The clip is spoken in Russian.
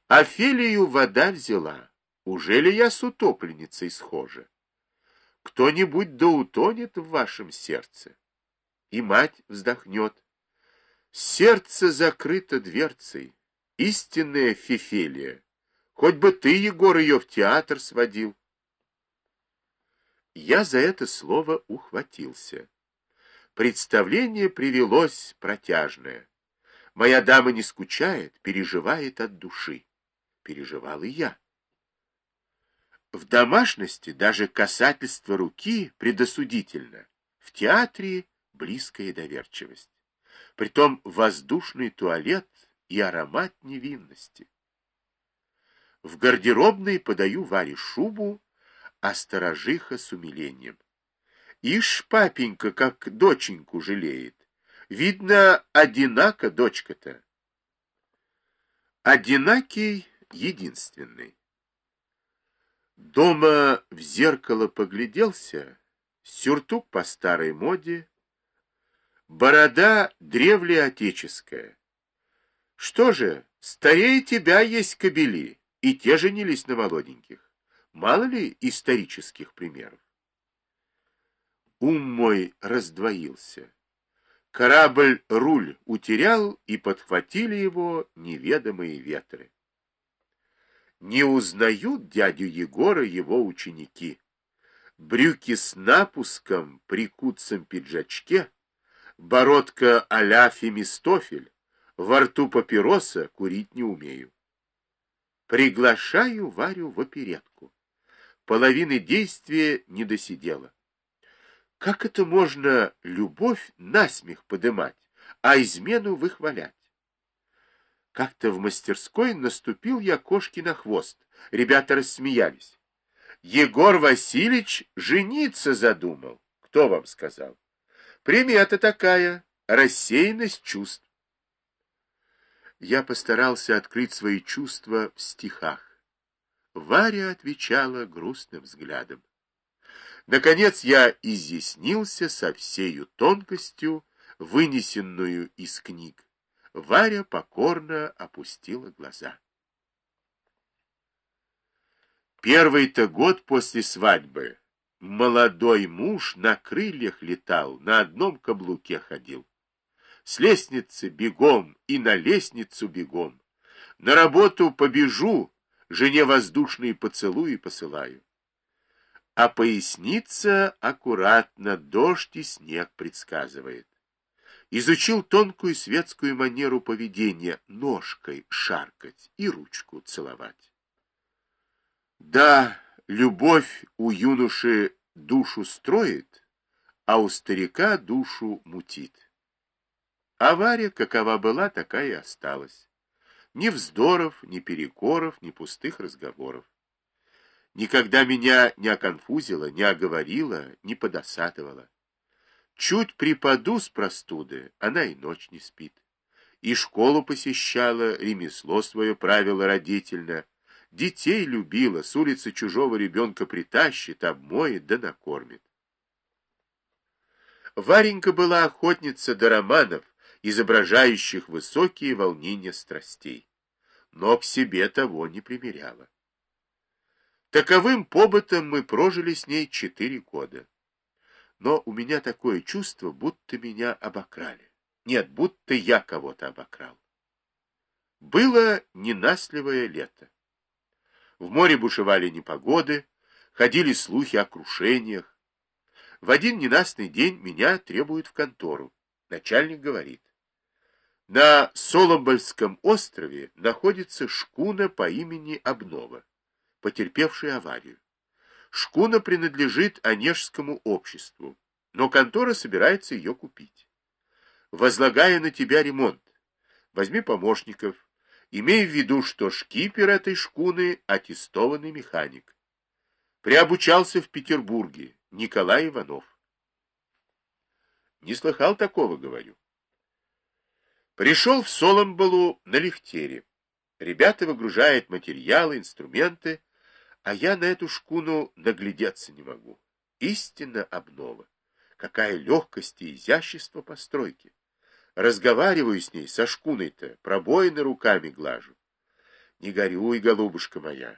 Офелию вода взяла. Уже ли я с утопленницей схожа? Кто-нибудь да утонет в вашем сердце. И мать вздохнет. Сердце закрыто дверцей. Истинная Фефелия. Хоть бы ты, Егор, ее в театр сводил. Я за это слово ухватился. Представление привелось протяжное. Моя дама не скучает, переживает от души. Переживал и я. В домашности даже касательство руки предосудительно. В театре близкая доверчивость. Притом воздушный туалет и аромат невинности. В гардеробной подаю Варе шубу, а сторожиха с умилением. Ишь, папенька, как доченьку жалеет. Видно, одинако дочка-то. Одинакий единственный. Дома в зеркало погляделся, сюртук по старой моде, борода древле отеческая. Что же, старее тебя есть кобели, и те женились на молоденьких. Мало ли исторических примеров. Ум мой раздвоился. Корабль руль утерял, и подхватили его неведомые ветры. Не узнают дядю Егора его ученики. Брюки с напуском при куцом пиджачке, бородка а-ля Фемистофель, во рту папироса, курить не умею. Приглашаю Варю в оперетку. Половины действия не досидела. Как это можно любовь насмех подымать, а измену выхвалять? Как-то в мастерской наступил я кошке на хвост. Ребята рассмеялись. Егор Васильевич жениться задумал. Кто вам сказал? Примета такая, рассеянность чувств. Я постарался открыть свои чувства в стихах. Варя отвечала грустным взглядом. Наконец я изъяснился со всею тонкостью, вынесенную из книг. Варя покорно опустила глаза. Первый-то год после свадьбы молодой муж на крыльях летал, на одном каблуке ходил. С лестницы бегом и на лестницу бегом. На работу побежу, жене воздушные поцелуи посылаю. А поясница аккуратно дождь и снег предсказывает. Изучил тонкую светскую манеру поведения ножкой шаркать и ручку целовать. Да, любовь у юноши душу строит, а у старика душу мутит. А Варя, какова была, такая и осталась. Ни вздоров, ни перекоров, ни пустых разговоров. Никогда меня не оконфузила, не оговорила, не подосадовала. Чуть припаду с простуды, она и ночь не спит. И школу посещала, ремесло свое правила родительно. Детей любила, с улицы чужого ребенка притащит, обмоет да накормит. Варенька была охотница до романов, изображающих высокие волнения страстей, но к себе того не примеряла. Таковым побытом мы прожили с ней 4 года. Но у меня такое чувство, будто меня обокрали. Нет, будто я кого-то обокрал. Было ненастливое лето. В море бушевали непогоды, ходили слухи о крушениях. В один ненастный день меня требуют в контору. Начальник говорит: на Соломбольском острове находится шкуна по имени Обнова, потерпевшая аварию. Шкуна принадлежит Онежскому обществу, но контора собирается ее купить. Возлагаю на тебя ремонт. Возьми помощников, имей в виду, что шкипер этой шкуны аттестованный механик. Приобучался в Петербурге, Николай Иванов. Не слыхал такого, говорю. Пришел в Соломболу на лихтере. Ребята выгружают материалы, инструменты, а я на эту шкуну наглядеться не могу. Истинно Обнова. Какая легкость и изящество постройки. Разговариваю с ней, со шкуной-то, пробоины руками глажу. Не горюй, голубушка моя.